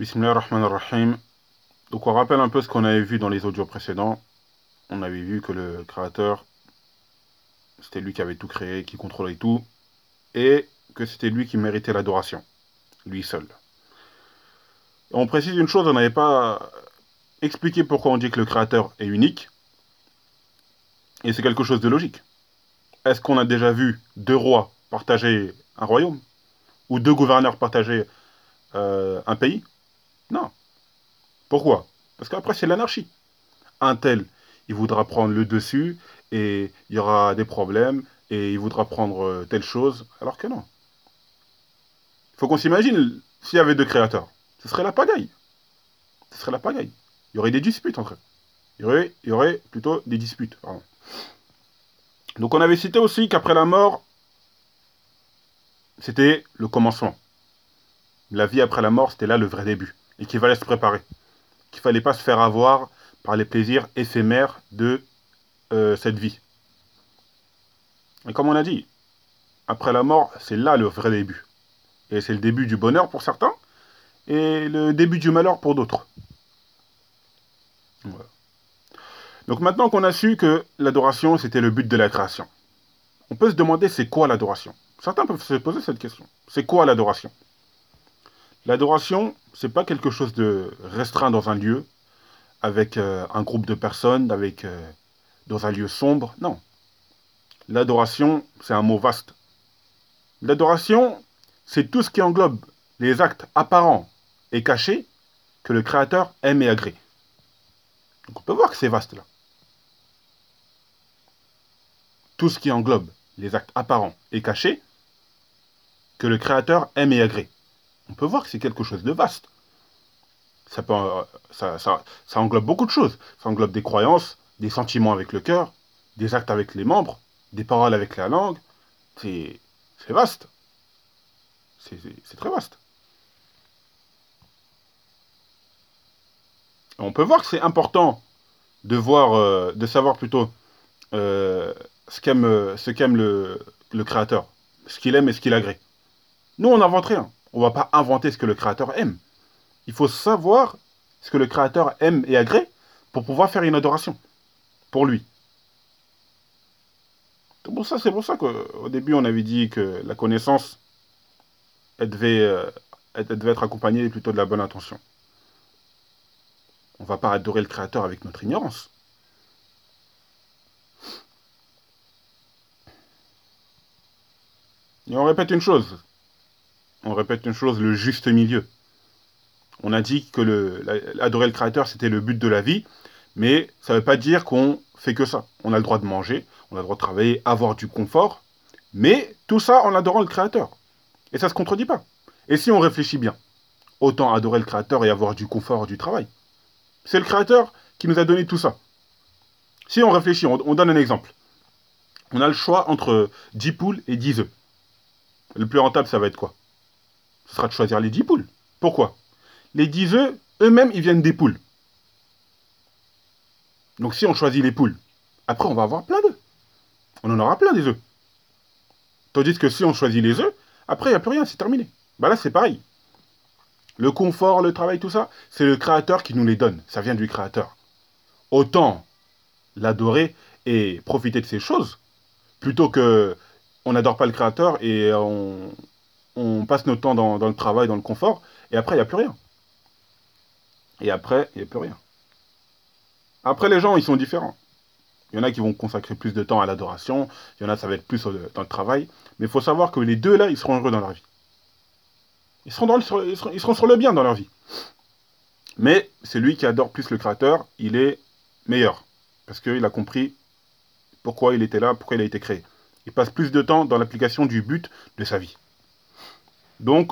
Bismillahirrahmanirrahim. Donc on rappelle un peu ce qu'on avait vu dans les audios précédents. On avait vu que le créateur, c'était lui qui avait tout créé, qui contrôlait tout, et que c'était lui qui méritait l'adoration, lui seul. Et on précise une chose, on n'avait pas expliqué pourquoi on dit que le créateur est unique, et c'est quelque chose de logique. Est-ce qu'on a déjà vu deux rois partager un royaume? Ou deux gouverneurs partager un pays? Non. Pourquoi? Parce qu'après c'est l'anarchie. Un tel, il voudra prendre le dessus et il y aura des problèmes et il voudra prendre telle chose, alors que non. Il faut qu'on s'imagine s'il y avait deux créateurs. Ce serait la pagaille. Ce serait la pagaille. Il y aurait des disputes entre eux. Il y aurait plutôt des disputes. Pardon. Donc on avait cité aussi qu'après la mort, c'était le commencement. La vie après la mort, c'était là le vrai début. Et qu'il fallait se préparer. Qu'il ne fallait pas se faire avoir par les plaisirs éphémères de cette vie. Et comme on a dit, après la mort, c'est là le vrai début. Et c'est le début du bonheur pour certains, et le début du malheur pour d'autres. Voilà. Donc maintenant qu'on a su que l'adoration, c'était le but de la création, on peut se demander c'est quoi l'adoration. Certains peuvent se poser cette question. C'est quoi l'adoration? L'adoration, c'est pas quelque chose de restreint dans un lieu, avec un groupe de personnes, dans un lieu sombre. Non. L'adoration, c'est un mot vaste. L'adoration, c'est tout ce qui englobe les actes apparents et cachés que le Créateur aime et agrée. Donc on peut voir que c'est vaste là. Tout ce qui englobe les actes apparents et cachés que le Créateur aime et agrée. On peut voir que c'est quelque chose de vaste. Ça englobe beaucoup de choses. Ça englobe des croyances, des sentiments avec le cœur, des actes avec les membres, des paroles avec la langue. C'est vaste. C'est très vaste. On peut voir que c'est important de savoir plutôt ce qu'aime le créateur, ce qu'il aime et ce qu'il agrée. Nous, on n'invente rien. On ne va pas inventer ce que le créateur aime. Il faut savoir ce que le créateur aime et agrée pour pouvoir faire une adoration pour lui. C'est pour ça qu'au début, on avait dit que la connaissance, elle devait être accompagnée plutôt de la bonne intention. On ne va pas adorer le créateur avec notre ignorance. Et on répète une chose. On répète une chose, le juste milieu. On a dit que adorer le Créateur, c'était le but de la vie, mais ça ne veut pas dire qu'on fait que ça. On a le droit de manger, on a le droit de travailler, avoir du confort, mais tout ça en adorant le Créateur. Et ça ne se contredit pas. Et si on réfléchit bien, autant adorer le Créateur et avoir du confort du travail. C'est le Créateur qui nous a donné tout ça. Si on réfléchit, on donne un exemple. On a le choix entre 10 poules et 10 œufs. Le plus rentable, ça va être quoi? Ce sera de choisir les 10 poules. Pourquoi? Les 10 œufs, eux-mêmes, ils viennent des poules. Donc si on choisit les poules, après on va avoir plein d'œufs. On en aura plein des œufs. Tandis que si on choisit les œufs, après il n'y a plus rien, c'est terminé. Bah là c'est pareil. Le confort, le travail, tout ça, c'est le créateur qui nous les donne. Ça vient du créateur. Autant l'adorer et profiter de ces choses, plutôt que on n'adore pas le créateur et on passe notre temps dans le travail, dans le confort, et après il n'y a plus rien. Et après, il n'y a plus rien. Après les gens, ils sont différents. Il y en a qui vont consacrer plus de temps à l'adoration, il y en a ça va être plus dans le travail, mais il faut savoir que les deux là, ils seront heureux dans leur vie. Ils seront sur le bien dans leur vie. Mais celui qui adore plus le Créateur, il est meilleur. Parce qu'il a compris pourquoi il était là, pourquoi il a été créé. Il passe plus de temps dans l'application du but de sa vie. Donc,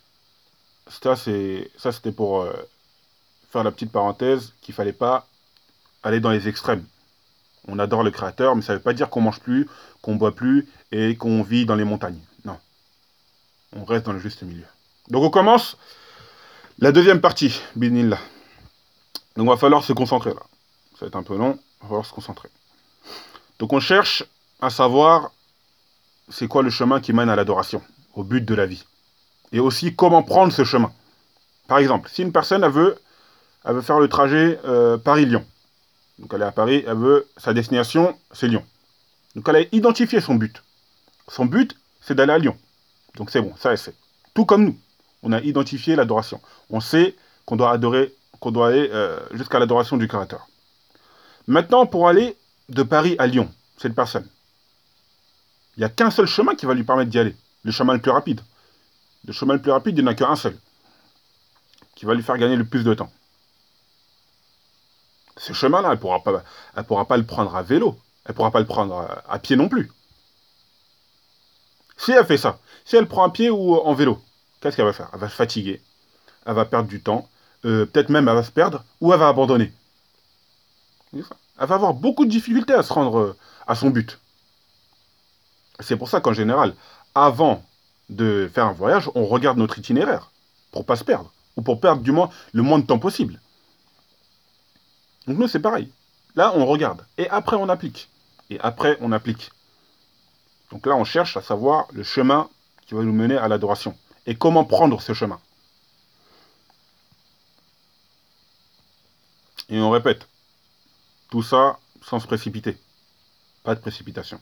ça c'était pour faire la petite parenthèse qu'il ne fallait pas aller dans les extrêmes. On adore le Créateur, mais ça ne veut pas dire qu'on mange plus, qu'on boit plus et qu'on vit dans les montagnes. Non. On reste dans le juste milieu. Donc on commence la deuxième partie, binillah. Donc il va falloir se concentrer là. Ça va être un peu long, il va falloir se concentrer. Donc on cherche à savoir c'est quoi le chemin qui mène à l'adoration, au but de la vie. Et aussi comment prendre ce chemin. Par exemple, si une personne elle veut faire le trajet Paris-Lyon. Donc elle est à Paris, sa destination, c'est Lyon. Donc elle a identifié son but. Son but, c'est d'aller à Lyon. Donc c'est bon, ça elle sait. Tout comme nous. On a identifié l'adoration. On sait qu'on doit adorer, qu'on doit aller jusqu'à l'adoration du Créateur. Maintenant, pour aller de Paris à Lyon, cette personne, il n'y a qu'un seul chemin qui va lui permettre d'y aller. Le chemin le plus rapide. Le chemin le plus rapide, il n'y en a qu'un seul. Qui va lui faire gagner le plus de temps. Ce chemin-là, elle pourra pas le prendre à vélo. Elle ne pourra pas le prendre à pied non plus. Si elle fait ça, si elle prend un pied ou en vélo, qu'est-ce qu'elle va faire? Elle va se fatiguer, elle va perdre du temps, peut-être même elle va se perdre, ou elle va abandonner. Elle va avoir beaucoup de difficultés à se rendre à son but. C'est pour ça qu'en général, avant de faire un voyage, on regarde notre itinéraire, pour ne pas se perdre, ou pour perdre du moins le moins de temps possible. Donc nous, c'est pareil. Là, on regarde, et après, on applique. Et après, on applique. Donc là, on cherche à savoir le chemin qui va nous mener à l'adoration. Et comment prendre ce chemin. Et on répète, tout ça sans se précipiter. Pas de précipitation.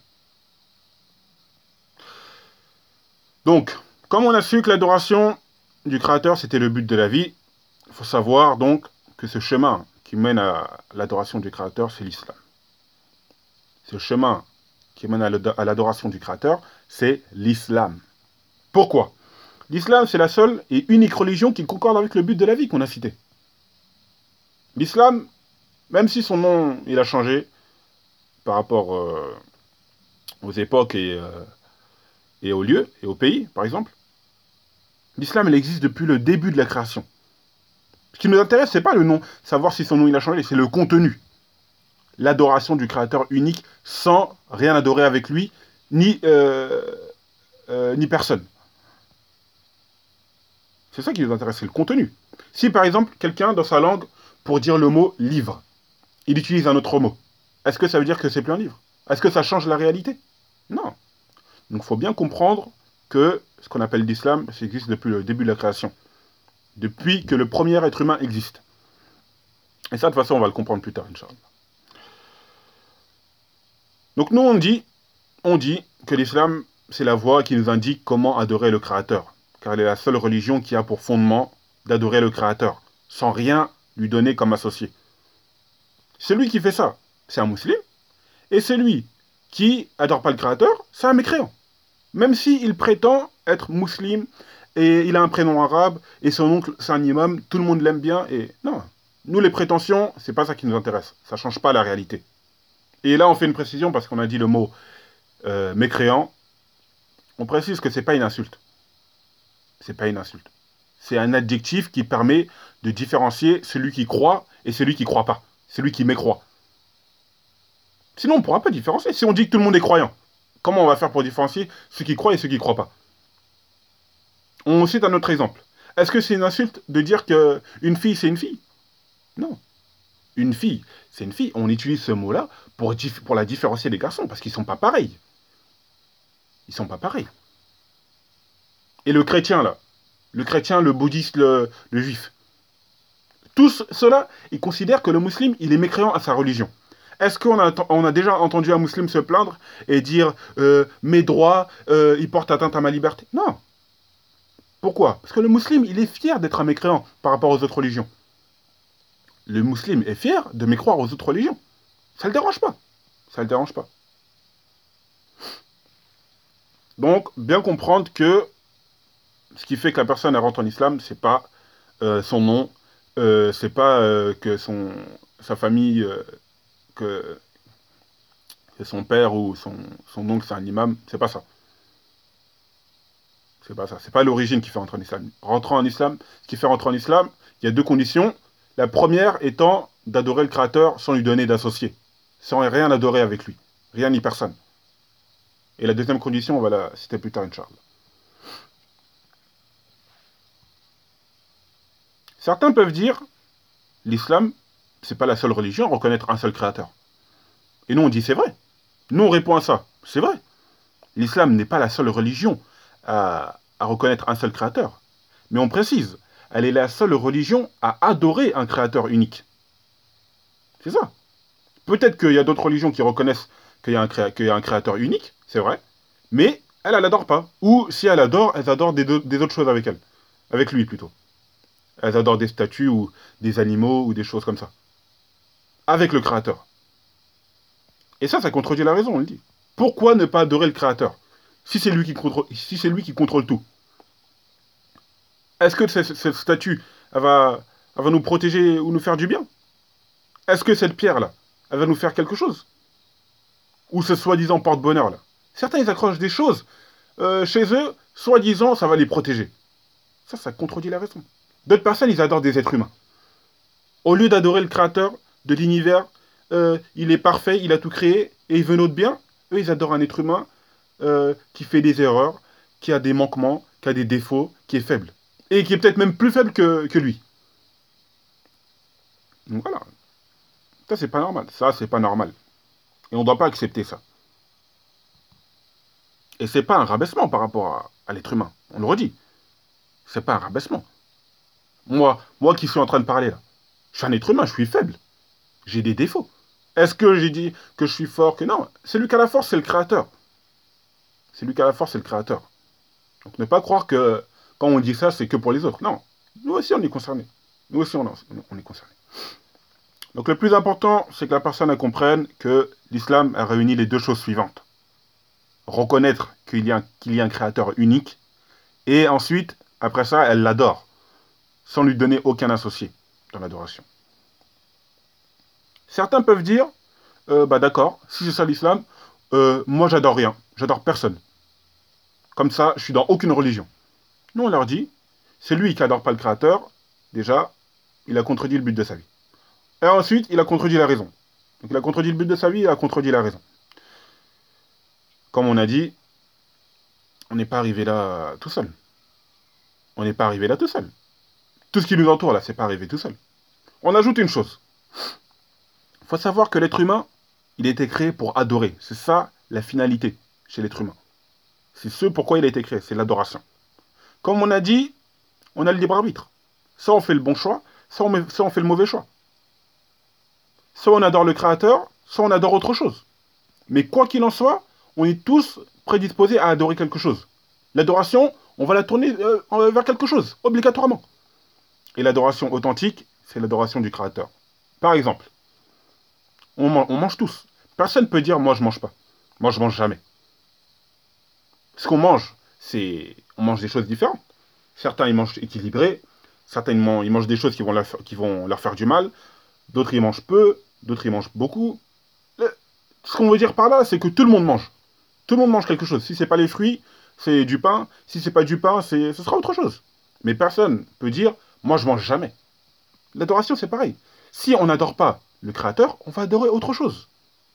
Donc, comme on a su que l'adoration du Créateur, c'était le but de la vie, il faut savoir donc que ce chemin qui mène à l'adoration du Créateur, c'est l'islam. Ce chemin qui mène à l'adoration du Créateur, c'est l'islam. Pourquoi? L'islam, c'est la seule et unique religion qui concorde avec le but de la vie qu'on a cité. L'islam, même si son nom il a changé par rapport aux époques et aux lieux et aux pays, par exemple, l'islam, il existe depuis le début de la création. Ce qui nous intéresse, c'est pas le nom, savoir si son nom il a changé, c'est le contenu. L'adoration du Créateur unique sans rien adorer avec lui, ni personne. C'est ça qui nous intéresse, c'est le contenu. Si par exemple, quelqu'un dans sa langue, pour dire le mot livre, il utilise un autre mot, est-ce que ça veut dire que c'est plus un livre? Est-ce que ça change la réalité? Non. Donc il faut bien comprendre que ce qu'on appelle l'islam, ça existe depuis le début de la création. Depuis que le premier être humain existe. Et ça, de toute façon, on va le comprendre plus tard, Inch'Allah. Donc nous, on dit que l'islam, c'est la voie qui nous indique comment adorer le Créateur. Car elle est la seule religion qui a pour fondement d'adorer le Créateur, sans rien lui donner comme associé. Celui qui fait ça, c'est un musulman. Et celui qui adore pas le Créateur, c'est un mécréant. Même s'il prétend être musulman, et il a un prénom arabe, et son oncle, c'est un imam, tout le monde l'aime bien, et non. Nous, les prétentions, c'est pas ça qui nous intéresse. Ça change pas la réalité. Et là, on fait une précision, parce qu'on a dit le mot mécréant. On précise que c'est pas une insulte. C'est pas une insulte. C'est un adjectif qui permet de différencier celui qui croit et celui qui croit pas. Celui qui mécroit. Sinon, on ne pourra pas différencier. Si on dit que tout le monde est croyant, comment on va faire pour différencier ceux qui croient et ceux qui ne croient pas? On cite un autre exemple. Est-ce que c'est une insulte de dire qu'une fille, c'est une fille? Non. Une fille, c'est une fille. On utilise ce mot-là pour la différencier des garçons, parce qu'ils ne sont pas pareils. Ils ne sont pas pareils. Et le chrétien, là, le chrétien, le bouddhiste, le juif, tous ceux-là, ils considèrent que le musulman, il est mécréant à sa religion. Est-ce qu'on a déjà entendu un musulman se plaindre et dire mes droits, ils portent atteinte à ma liberté? Non. Pourquoi? Parce que le musulman, il est fier d'être un mécréant par rapport aux autres religions. Le musulman est fier de mécroire aux autres religions. Ça ne le dérange pas. Ça ne le dérange pas. Donc, bien comprendre que ce qui fait que la personne rentre en islam, c'est pas son nom, c'est pas que sa famille, que son père ou son oncle c'est un imam, c'est pas ça. C'est pas ça. C'est pas l'origine qui fait rentrer en islam. Rentrant en islam, ce qui fait rentrer en islam, il y a deux conditions. La première étant d'adorer le Créateur sans lui donner d'associé, sans rien adorer avec lui, rien ni personne. Et la deuxième condition, on va la citer plus tard, Inch'Allah. Certains peuvent dire, l'islam, c'est pas la seule religion à reconnaître un seul Créateur. Et nous, on dit, c'est vrai. Nous, on répond à ça. C'est vrai. L'islam n'est pas la seule religion à reconnaître un seul Créateur. Mais on précise, elle est la seule religion à adorer un créateur unique. C'est ça. Peut-être qu'il y a d'autres religions qui reconnaissent qu'il y a un créateur unique, c'est vrai, mais elle l'adore pas. Ou si elle adore, elles adorent des autres choses avec elle. Avec lui plutôt. Elles adorent des statues ou des animaux ou des choses comme ça. Avec le créateur. Et ça contredit la raison, on le dit. Pourquoi ne pas adorer le créateur si c'est lui qui contrôle tout? Est-ce que cette statue, elle va nous protéger ou nous faire du bien? Est-ce que cette pierre-là, elle va nous faire quelque chose? Ou ce soi-disant porte-bonheur, là? Certains, ils accrochent des choses chez eux, soi-disant, ça va les protéger. Ça contredit la raison. D'autres personnes, ils adorent des êtres humains. Au lieu d'adorer le créateur de l'univers, il est parfait, il a tout créé, et il veut notre bien, eux, ils adorent un être humain qui fait des erreurs, qui a des manquements, qui a des défauts, qui est faible. Et qui est peut-être même plus faible que lui. Donc voilà. Ça, c'est pas normal. Ça, c'est pas normal. Et on ne doit pas accepter ça. Et c'est pas un rabaissement par rapport à l'être humain. On le redit. C'est pas un rabaissement. Moi qui suis en train de parler là, je suis un être humain, je suis faible. J'ai des défauts. Est-ce que j'ai dit que je suis fort, que non? Celui qui a la force, c'est le créateur. Celui qui a la force, c'est le créateur. Donc ne pas croire que quand on dit ça, c'est que pour les autres. Non. Nous aussi, on est concernés. Nous aussi, on est concernés. Donc le plus important, c'est que la personne elle comprenne que l'islam a réuni les deux choses suivantes. Reconnaître qu'il y a un créateur unique, et ensuite, après ça, elle l'adore, sans lui donner aucun associé dans l'adoration. Certains peuvent dire, bah d'accord, si c'est ça l'islam, moi j'adore rien, j'adore personne. Comme ça, je suis dans aucune religion. Nous on leur dit, c'est lui qui adore pas le créateur, déjà, il a contredit le but de sa vie. Et ensuite, il a contredit la raison. Donc il a contredit le but de sa vie, il a contredit la raison. Comme on a dit, on n'est pas arrivé là tout seul. On n'est pas arrivé là tout seul. Tout ce qui nous entoure là, c'est pas arrivé tout seul. On ajoute une chose. Il faut savoir que l'être humain, il a été créé pour adorer. C'est ça la finalité chez l'être humain. C'est ce pourquoi il a été créé, c'est l'adoration. Comme on a dit, on a le libre arbitre. Soit on fait le bon choix, soit on fait le mauvais choix. Soit on adore le créateur, soit on adore autre chose. Mais quoi qu'il en soit, on est tous prédisposés à adorer quelque chose. L'adoration, on va la tourner vers quelque chose, obligatoirement. Et l'adoration authentique, c'est l'adoration du créateur. Par exemple, on mange tous. Personne ne peut dire, moi je mange pas. Moi je mange jamais. Ce qu'on mange, on mange des choses différentes. Certains, ils mangent équilibré. Certains, ils mangent des choses qui vont leur faire du mal. D'autres, ils mangent peu. D'autres, ils mangent beaucoup. Ce qu'on veut dire par là, c'est que tout le monde mange. Tout le monde mange quelque chose. Si c'est pas les fruits, c'est du pain. Si c'est pas du pain, ce sera autre chose. Mais personne peut dire, moi je mange jamais. L'adoration, c'est pareil. Si on n'adore pas le créateur, on va adorer autre chose.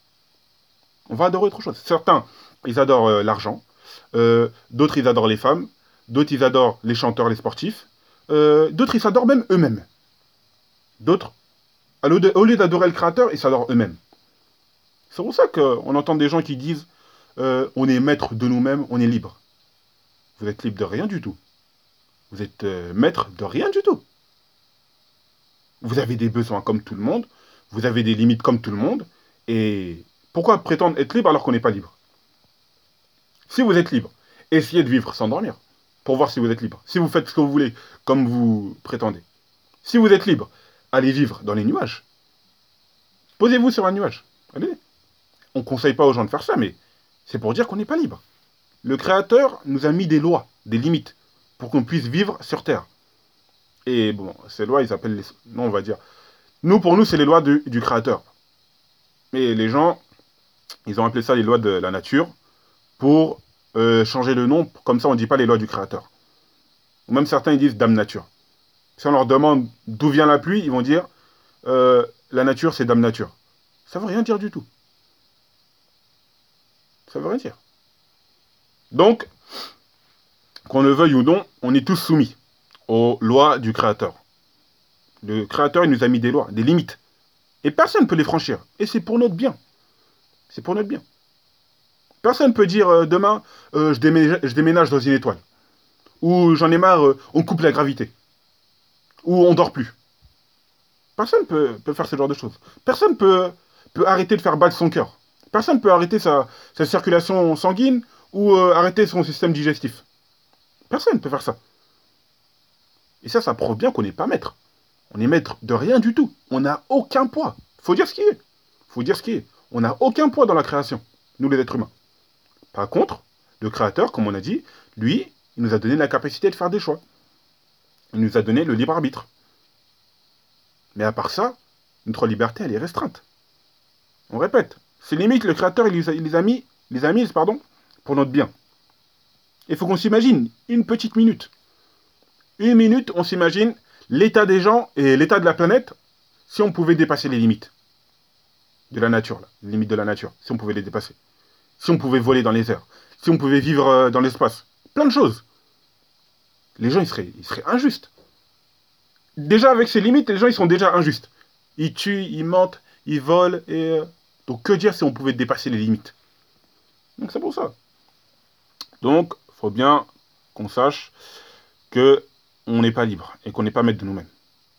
On va adorer autre chose. Certains, ils adorent l'argent. D'autres, ils adorent les femmes. D'autres, ils adorent les chanteurs, les sportifs. D'autres, ils s'adorent même eux-mêmes. D'autres, au lieu d'adorer le créateur, ils s'adorent eux-mêmes. C'est pour ça qu'on entend des gens qui disent on est maître de nous-mêmes, on est libre. Vous êtes libre de rien du tout. Vous êtes maître de rien du tout. Vous avez des besoins comme tout le monde, vous avez des limites comme tout le monde, et pourquoi prétendre être libre alors qu'on n'est pas libre? Si vous êtes libre, essayez de vivre sans dormir, pour voir si vous êtes libre. Si vous faites ce que vous voulez, comme vous prétendez. Si vous êtes libre, allez vivre dans les nuages. Posez-vous sur un nuage. Allez. On ne conseille pas aux gens de faire ça, mais c'est pour dire qu'on n'est pas libre. Le Créateur nous a mis des lois, des limites, pour qu'on puisse vivre sur Terre. Et bon, ces lois, ils appellent les... Non, on va dire... Pour nous, c'est les lois du Créateur. Mais les gens, ils ont appelé ça les lois de la nature, pour changer le nom, comme ça on ne dit pas les lois du Créateur. Ou même certains, ils disent Dame Nature. Si on leur demande d'où vient la pluie, ils vont dire la nature, c'est Dame Nature. Ça veut rien dire du tout. Ça veut rien dire. Donc, qu'on le veuille ou non, on est tous soumis aux lois du Créateur. Le Créateur, il nous a mis des lois, des limites. Et personne ne peut les franchir. Et c'est pour notre bien. C'est pour notre bien. Personne ne peut dire demain, je déménage dans une étoile. Ou j'en ai marre, on coupe la gravité. où on dort plus. Personne peut faire ce genre de choses. Personne peut arrêter de faire battre son cœur. Personne peut arrêter sa circulation sanguine ou arrêter son système digestif. Personne ne peut faire ça. Et ça prouve bien qu'on n'est pas maître. On est maître de rien du tout. On n'a aucun poids. Faut dire ce qui est. Faut dire ce qui est. On n'a aucun poids dans la création, nous les êtres humains. Par contre, le Créateur, comme on a dit, lui, il nous a donné la capacité de faire des choix. Il nous a donné le libre arbitre. Mais à part ça, notre liberté, elle est restreinte. On répète, ces limites, le Créateur, il les a mises, pour notre bien. Il faut qu'on s'imagine une petite minute. Une minute, on s'imagine l'état des gens et l'état de la planète si on pouvait dépasser les limites de la nature, là, les limites de la nature, si on pouvait les dépasser. Si on pouvait voler dans les airs, si on pouvait vivre dans l'espace. Plein de choses. Les gens, ils seraient injustes. Déjà, avec ces limites, les gens, ils sont déjà injustes. Ils tuent, ils mentent, ils volent, et... Donc, que dire si on pouvait dépasser les limites? Donc, c'est pour ça. Donc, il faut bien qu'on sache que on n'est pas libre et qu'on n'est pas maître de nous-mêmes.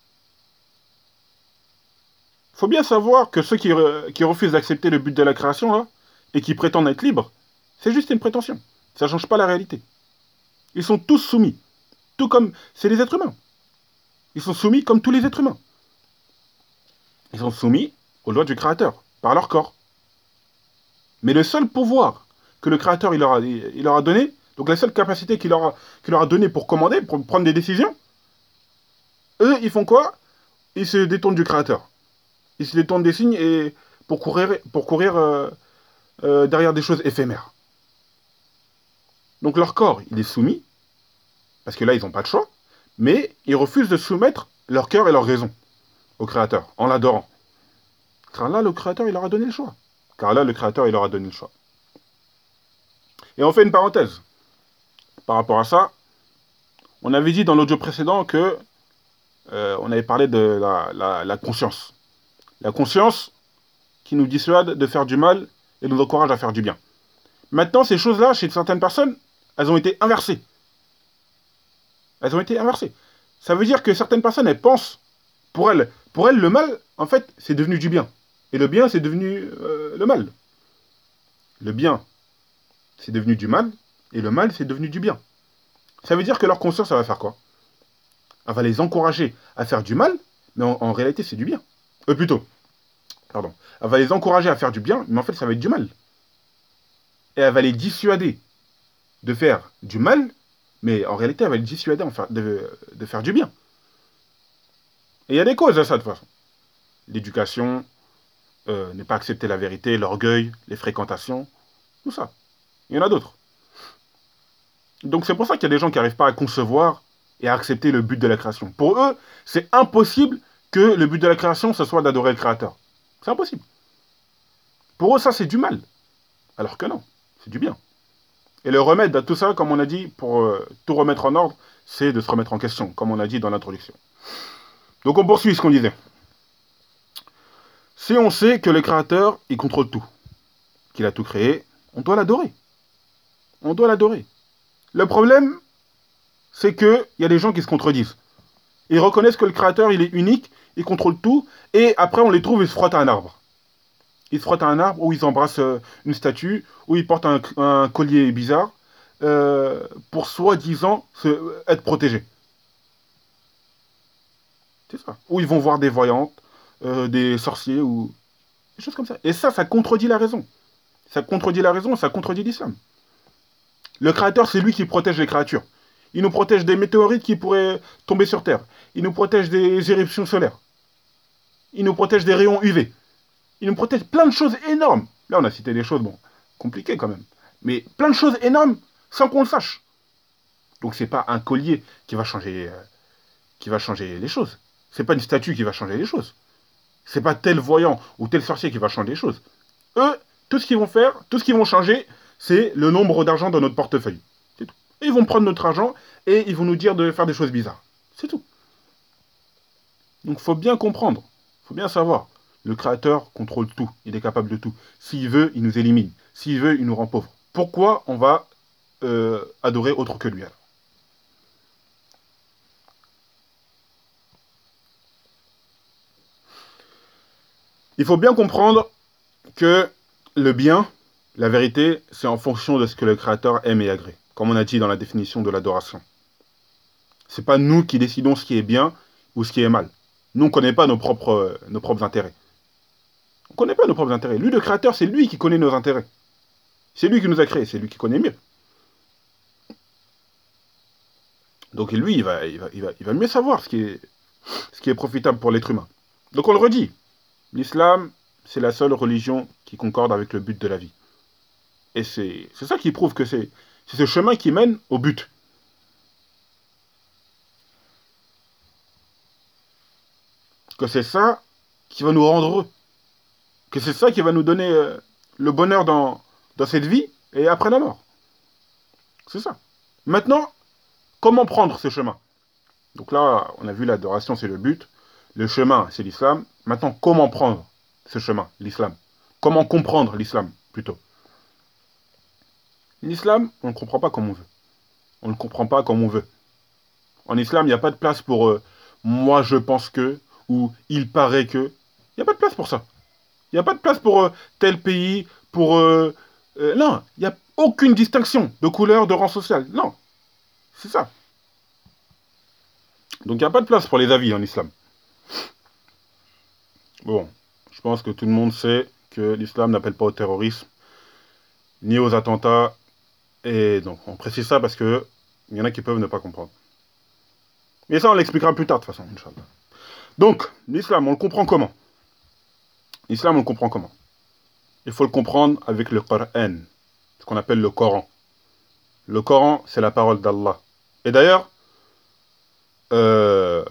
Il faut bien savoir que ceux qui refusent d'accepter le but de la création, là, et qui prétendent être libres, c'est juste une prétention. Ça ne change pas la réalité. Ils sont tous soumis. Tout comme... C'est les êtres humains. Ils sont soumis comme tous les êtres humains. Ils sont soumis aux lois du Créateur, par leur corps. Mais le seul pouvoir que le Créateur il leur a donné, donc la seule capacité qu'il leur a donné pour commander, pour prendre des décisions, eux, ils font quoi? Ils se détournent du Créateur. Ils se détournent des signes et pour courir derrière des choses éphémères. Donc leur corps, il est soumis, parce que là, ils n'ont pas de choix, mais ils refusent de soumettre leur cœur et leur raison au Créateur, en l'adorant. Car là, le Créateur, il leur a donné le choix. Et on fait une parenthèse. Par rapport à ça, on avait dit dans l'audio précédent que on avait parlé de la conscience. La conscience qui nous dissuade de faire du mal et nous encourage à faire du bien. Maintenant, ces choses-là, chez certaines personnes, elles ont été inversées. Ça veut dire que certaines personnes, elles pensent, pour elles, le mal, en fait, c'est devenu du bien. Et le bien, c'est devenu le mal. Le bien, c'est devenu du mal, et le mal, c'est devenu du bien. Ça veut dire que leur conscience, ça va faire quoi? Elle va les encourager à faire du mal, mais en réalité, c'est du bien. Pardon. Elle va les encourager à faire du bien, mais en fait, ça va être du mal. Et elle va les dissuader de faire du mal, mais en réalité, elle va les dissuader de faire du bien. Et il y a des causes à ça, de toute façon. L'éducation, ne pas accepter la vérité, l'orgueil, les fréquentations, tout ça. Il y en a d'autres. Donc c'est pour ça qu'il y a des gens qui n'arrivent pas à concevoir et à accepter le but de la création. Pour eux, c'est impossible que le but de la création, ce soit d'adorer le Créateur. C'est impossible. Pour eux, ça, c'est du mal. Alors que non, c'est du bien. Et le remède à tout ça, comme on a dit, pour tout remettre en ordre, c'est de se remettre en question, comme on a dit dans l'introduction. Donc on poursuit ce qu'on disait. Si on sait que le Créateur, il contrôle tout, qu'il a tout créé, on doit l'adorer. On doit l'adorer. Le problème, c'est qu'il y a des gens qui se contredisent. Ils reconnaissent que le Créateur, il est unique, il contrôle tout, et après on les trouve, ils se frottent à un arbre. Ils se frottent à un arbre, ou ils embrassent une statue, ou ils portent un collier bizarre, pour soi-disant être protégés. C'est ça. Ou ils vont voir des voyantes, des sorciers, ou des choses comme ça. Et ça contredit la raison. Ça contredit la raison, ça contredit l'islam. Le Créateur, c'est lui qui protège les créatures. Il nous protège des météorites qui pourraient tomber sur Terre. Il nous protège des éruptions solaires. Il nous protège des rayons UV. Il nous protège plein de choses énormes. Là, on a cité des choses, bon, compliquées quand même. Mais plein de choses énormes sans qu'on le sache. Donc, c'est pas un collier qui va changer les choses. C'est pas une statue qui va changer les choses. C'est pas tel voyant ou tel sorcier qui va changer les choses. Eux, tout ce qu'ils vont faire, tout ce qu'ils vont changer, c'est le nombre d'argent dans notre portefeuille. C'est tout. Et ils vont prendre notre argent et ils vont nous dire de faire des choses bizarres. C'est tout. Donc, il faut bien comprendre. Il faut bien savoir. Le Créateur contrôle tout. Il est capable de tout. S'il veut, il nous élimine. S'il veut, il nous rend pauvres. Pourquoi on va adorer autre que lui alors? Il faut bien comprendre que le bien, la vérité, c'est en fonction de ce que le Créateur aime et agrée. Comme on a dit dans la définition de l'adoration. C'est pas nous qui décidons ce qui est bien ou ce qui est mal. Nous, on ne connaît pas nos propres intérêts. On ne connaît pas nos propres intérêts. Lui, le Créateur, c'est lui qui connaît nos intérêts. C'est lui qui nous a créés, c'est lui qui connaît mieux. Donc lui, il va mieux savoir ce qui est profitable pour l'être humain. Donc on le redit, l'islam, c'est la seule religion qui concorde avec le but de la vie. Et c'est ça qui prouve que c'est ce chemin qui mène au but. Que c'est ça qui va nous rendre heureux. Que c'est ça qui va nous donner le bonheur dans cette vie et après la mort. C'est ça. Maintenant, comment prendre ce chemin? Donc là, on a vu l'adoration, c'est le but. Le chemin, c'est l'islam. Maintenant, comment prendre ce chemin, l'islam? Comment comprendre l'islam, plutôt? L'islam, on ne comprend pas comme on veut. On ne comprend pas comme on veut. En islam, il n'y a pas de place pour moi je pense que ou il paraît que. Il n'y a pas de place pour ça. Il n'y a pas de place pour tel pays, pour... non, il n'y a aucune distinction de couleur, de rang social. Non, c'est ça. Donc il n'y a pas de place pour les avis en islam. Bon, je pense que tout le monde sait que l'islam n'appelle pas au terrorisme, ni aux attentats. Et donc, on précise ça parce que il y en a qui peuvent ne pas comprendre. Mais ça, on l'expliquera plus tard, de toute façon, Inch'Allah. Donc, l'islam, on le comprend comment? L'islam, on le comprend comment? Il faut le comprendre avec le Coran, ce qu'on appelle le Coran. Le Coran, c'est la parole d'Allah. Et d'ailleurs, euh,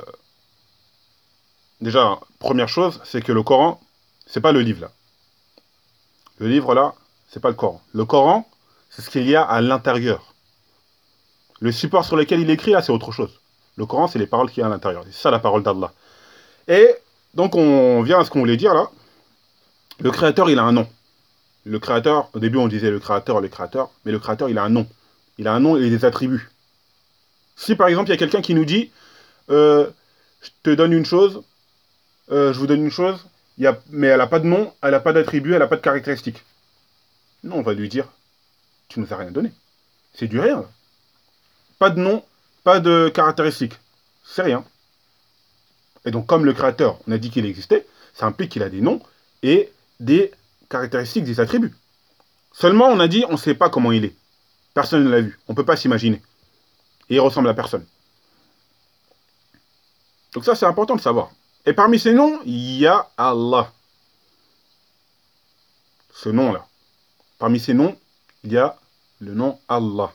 déjà, première chose, c'est que le Coran, c'est pas le livre là. Le livre là, c'est pas le Coran. Le Coran, c'est ce qu'il y a à l'intérieur. Le support sur lequel il écrit là, c'est autre chose. Le Coran, c'est les paroles qu'il y a à l'intérieur. C'est ça la parole d'Allah. Et donc, on vient à ce qu'on voulait dire là. Le Créateur, il a un nom. Le Créateur, au début, on disait le Créateur, mais le Créateur, il a un nom. Il a un nom et des attributs. Si par exemple, il y a quelqu'un qui nous dit je te donne une chose, je vous donne une chose, mais elle n'a pas de nom, elle n'a pas d'attribut, elle n'a pas de caractéristiques. Non, on va lui dire tu nous as rien donné. C'est du rien. Là. Pas de nom, pas de caractéristiques. C'est rien. Et donc, comme le Créateur, on a dit qu'il existait, ça implique qu'il a des noms et des caractéristiques, des attributs. Seulement, on a dit on ne sait pas comment il est. Personne ne l'a vu. On ne peut pas s'imaginer. Et il ressemble à personne. Donc ça, c'est important de savoir. Et parmi ces noms, il y a Allah. Ce nom-là. Parmi ces noms, il y a le nom Allah.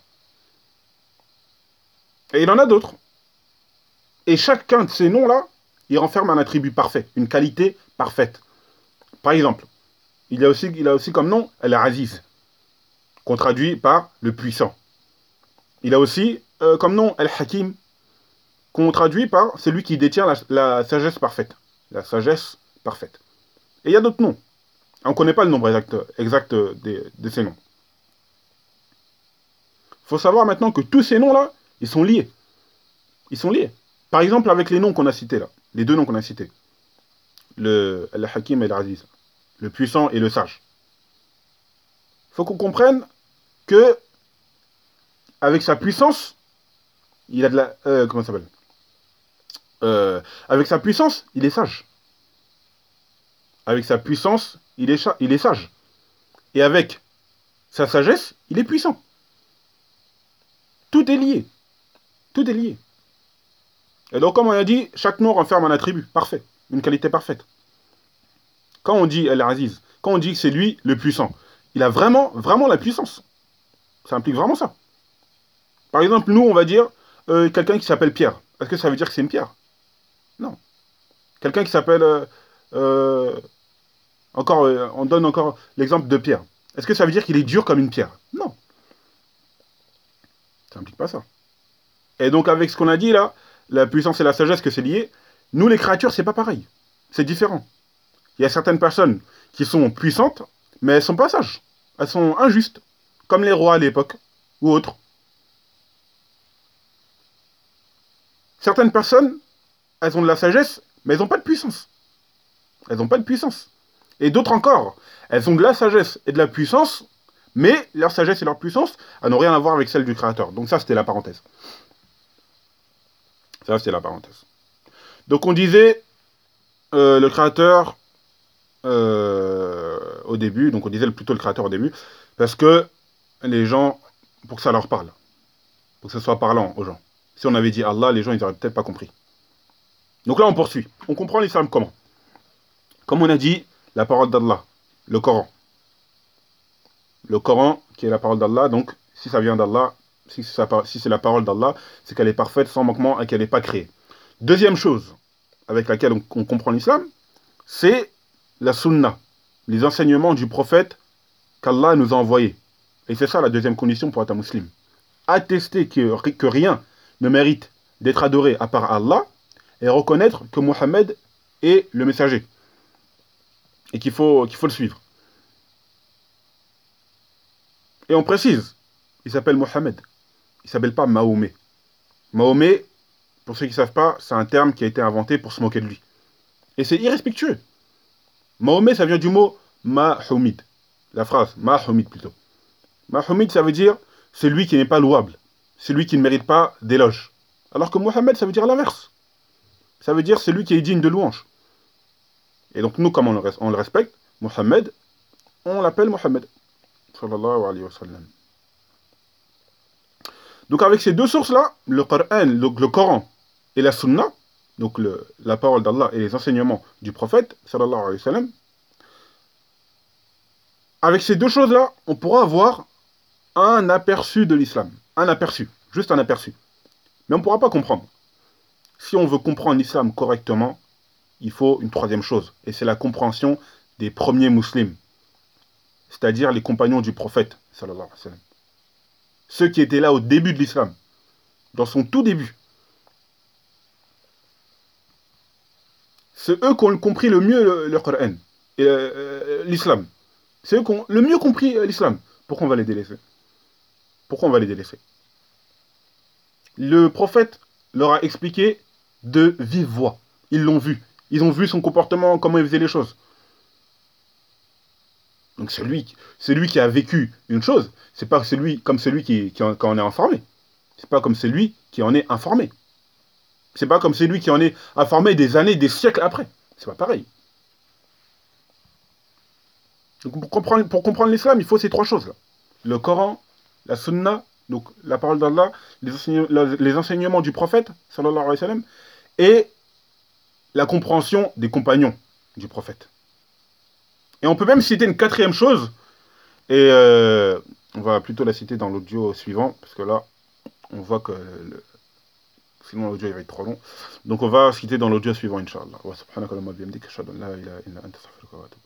Et il en a d'autres. Et chacun de ces noms-là, il renferme un attribut parfait, une qualité parfaite. Par exemple, il a aussi comme nom Al-Aziz, qu'on traduit par le puissant. Il a aussi comme nom Al-Hakim, qu'on traduit par celui qui détient la sagesse parfaite. La sagesse parfaite. Et il y a d'autres noms. On ne connaît pas le nombre exact de ces noms. Il faut savoir maintenant que tous ces noms-là, ils sont liés. Ils sont liés. Par exemple, avec les noms qu'on a cités là. Les deux noms qu'on a cités. Le Hakim et l'Aziz. Le puissant et le sage. Il faut qu'on comprenne que, avec sa puissance, il a de la... comment ça s'appelle avec sa puissance, il est sage. Avec sa puissance, il est sage. Et avec sa sagesse, il est puissant. Tout est lié. Tout est lié. Et donc, comme on a dit, chaque nom renferme un attribut parfait, une qualité parfaite. Quand on dit Al-Aziz, quand on dit que c'est lui le puissant, il a vraiment, vraiment la puissance. Ça implique vraiment ça. Par exemple, nous, on va dire quelqu'un qui s'appelle Pierre. Est-ce que ça veut dire que c'est une pierre? Non. Quelqu'un qui s'appelle... on donne encore l'exemple de Pierre. Est-ce que ça veut dire qu'il est dur comme une pierre? Non. Ça n'implique pas ça. Et donc, avec ce qu'on a dit là, la puissance et la sagesse que c'est lié, nous, les créatures, c'est pas pareil. C'est différent. Il y a certaines personnes qui sont puissantes, mais elles sont pas sages. Elles sont injustes. Comme les rois à l'époque, ou autres. Certaines personnes, elles ont de la sagesse, mais elles n'ont pas de puissance. Elles n'ont pas de puissance. Et d'autres encore, elles ont de la sagesse et de la puissance, mais leur sagesse et leur puissance, elles n'ont rien à voir avec celle du Créateur. Donc ça, c'était la parenthèse. Ça, c'était la parenthèse. Donc on disait, le Créateur, au début, donc on disait plutôt le Créateur au début, parce que les gens, pour que ça leur parle, pour que ce soit parlant aux gens. Si on avait dit Allah, les gens, ils n'auraient peut-être pas compris. Donc là, on poursuit. On comprend l'islam comment? Comme on a dit, la parole d'Allah, le Coran. Le Coran, qui est la parole d'Allah, donc si ça vient d'Allah, si c'est la parole d'Allah, c'est qu'elle est parfaite, sans manquement, et qu'elle n'est pas créée. Deuxième chose avec laquelle on comprend l'islam, c'est la sunna, les enseignements du prophète qu'Allah nous a envoyés. Et c'est ça la deuxième condition pour être un musulman. Attester que rien ne mérite d'être adoré à part Allah, et reconnaître que Mohammed est le messager. Et qu'il faut le suivre. Et on précise, il s'appelle Mohammed. Il ne s'appelle pas Mahomet. Mahomet, pour ceux qui ne savent pas, c'est un terme qui a été inventé pour se moquer de lui. Et c'est irrespectueux. Mahomet, ça vient du mot Mahomid. La phrase, Mahomid plutôt. Mahomid, ça veut dire celui qui n'est pas louable. Celui qui ne mérite pas d'éloge. Alors que Mohammed, ça veut dire l'inverse. Ça veut dire celui qui est digne de louange. Et donc nous, comme on le respecte, Mohammed, on l'appelle Mohammed. Sallallahu alayhi wa sallam. Donc avec ces deux sources-là, le Coran, donc le Coran et la Sunna, donc la parole d'Allah et les enseignements du prophète, sallallahu alayhi wa sallam, avec ces deux choses-là, on pourra avoir un aperçu de l'islam. Un aperçu, juste un aperçu. Mais on ne pourra pas comprendre. Si on veut comprendre l'islam correctement, il faut une troisième chose, et c'est la compréhension des premiers musulmans, c'est-à-dire les compagnons du prophète, sallallahu alayhi wa sallam. Ceux qui étaient là au début de l'islam, dans son tout début. C'est eux qui ont compris le mieux le Coran et l'islam. C'est eux qui ont le mieux compris l'islam. Pourquoi on va les délaisser? Pourquoi on va les délaisser? Le prophète leur a expliqué de vive voix. Ils l'ont vu. Ils ont vu son comportement, comment il faisait les choses. Donc c'est lui qui a vécu une chose. C'est pas comme celui qui en est informé. C'est pas comme celui qui en est informé. C'est pas comme celui qui en est informé des années, des siècles après. C'est pas pareil. Donc pour comprendre l'islam, il faut ces trois choses-là. Le Coran, la Sunna, donc la parole d'Allah, les enseignements du prophète, sallallahu alayhi wa sallam, et la compréhension des compagnons du prophète. Et on peut même citer une quatrième chose, et on va plutôt la citer dans l'audio suivant, parce que là, on voit que sinon l'audio va être trop long. Donc on va citer dans l'audio suivant, Inch'Allah. Wa subhanaka Allahumma bihamdika ashhadu an la ilaha illa anta astaghfiruka wa atubu.